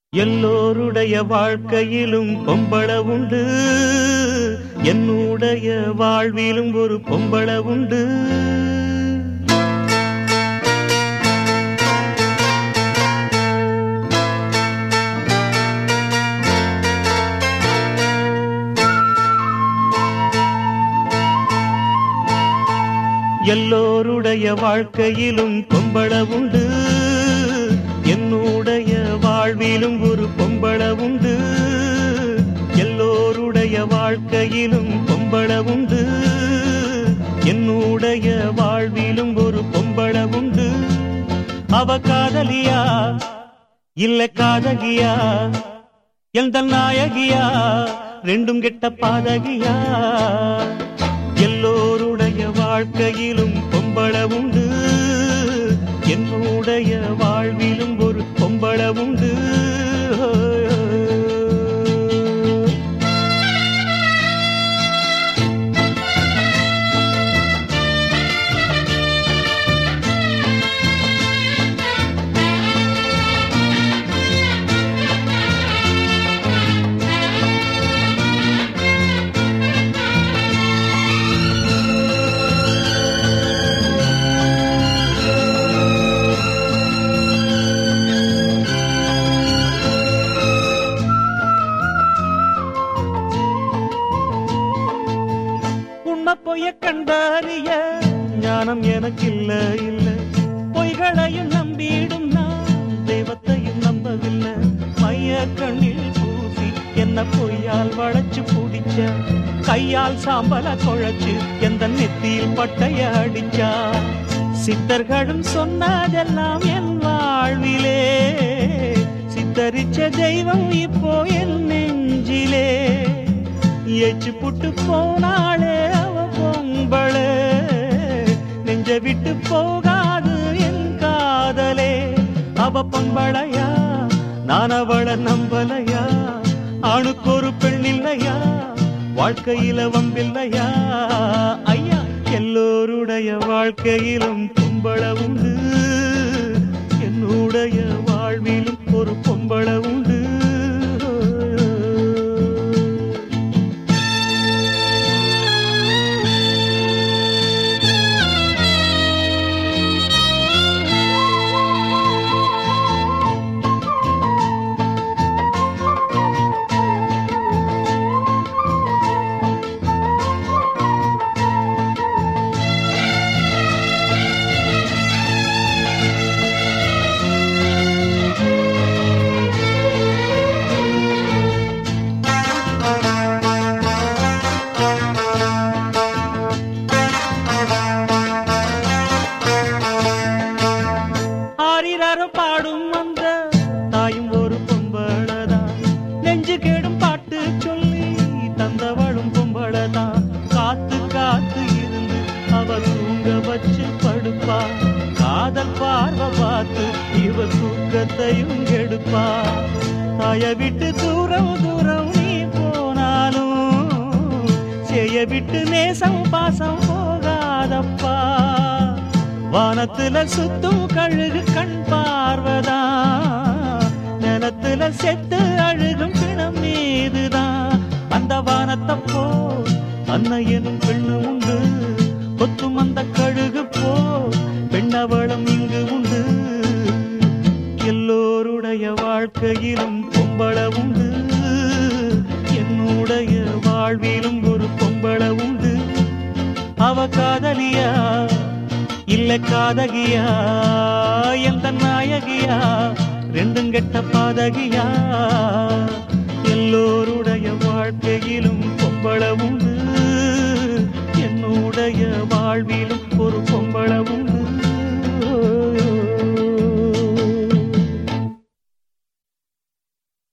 எல்லோருடைய வாழ்க்கையிலும் பொம்பள உண்டு, என்னுடைய வாழ்விலும் ஒரு பொம்பள உண்டு. எல்லோருடைய வாழ்க்கையிலும் பொம்பள உண்டு, என்னுடைய வாழ்விலும் ஒரு பொம்பள உண்டு. எல்லோருடைய வாழ்க்கையிலும் பொம்பள உண்டு, என்னுடைய வாழ்விலும் ஒரு பொம்பள உண்டு. அவ காதலியா இல்ல காதகியா, எந்த நாயகியா, ரெண்டும் கெட்ட பாதகியா. எல்லோருடைய வாழ்க்கையிலும் பொம்பள உண்டு, என்னுடைய வாழ்விலும் ஒரு பொம்பள உண்டு. பொய்ய கண்டறிய ஞானம் எனக்கு இல்ல இல்ல, பொய்களையும் நம்பிடும் நான் தெய்வத்தையும் நம்பவில்லை. மைய கண்ணில் பூசி என்ன பொய்யால் வளைச்சு பிடிச்ச, கையால் சாம்பல குழைச்சு எந்த நெத்தியில் பட்டைய அடிச்சா. சித்தர்களும் சொன்னதெல்லாம் என் வாழ்விலே, சித்தரிச்ச தெய்வம் இப்போ என் நெஞ்சிலே. எச்சு புட்டு போனாளே அவ பொம்பளே, நெஞ்ச விட்டு போகாது என் காதலே. அவ பொம்பளையா நான் அவளை நம்பலையா, ஆணுக்கு ஒரு பெண் இல்லையா, வாழ்க்கையில வம்பில்லையா. ஐயா எல்லோருடைய வாழ்க்கையிலும் பொம்பள உண்டு, என்னுடைய வாழ்விலும் ஒரு பொம்பள உண்டு. பாடும் அந்த தாயும் ஒரு பொம்பளதான், நெஞ்சு கேடும் பாட்டு சொல்லி தந்தவளும் பொம்பளதான். காத்து காத்து இருந்து அவ தூங்க வச்சு படுப்பா, காதல் பார்வை பார்த்து இவ தூக்கத்தையும் கெடுப்பா. தாய விட்டு தூரம் தூரம் நீ போனாலும், செய்ய விட்டு நேசம் பாசம் போகாதப்பா. வானத்துல சுத்தும் கழுகு கண் பார்வதான், நிலத்துல செத்து அழுகும் பிணம் மீதுதான். அந்த வானத்தை போ அன்னை எனும் பெண்ணு உண்டு, கொத்தும் அந்த கழுகு போ பெண்ணவளம் இங்கு உண்டு. எல்லோருடைய வாழ்க்கையிலும் பொம்பள உண்டு, என்னுடைய வாழ்விலும் ஒரு பொம்பள உண்டு. அவ காதலியா இல்ல காதகியா, எந்த நாயகியா, ரெண்டும் கெட்ட பாதகியா. எல்லோருடைய வாழ்க்கையிலும் பொம்பள உண்டு, என்னுடைய வாழ்விலும் ஒரு பொம்பள உண்டு.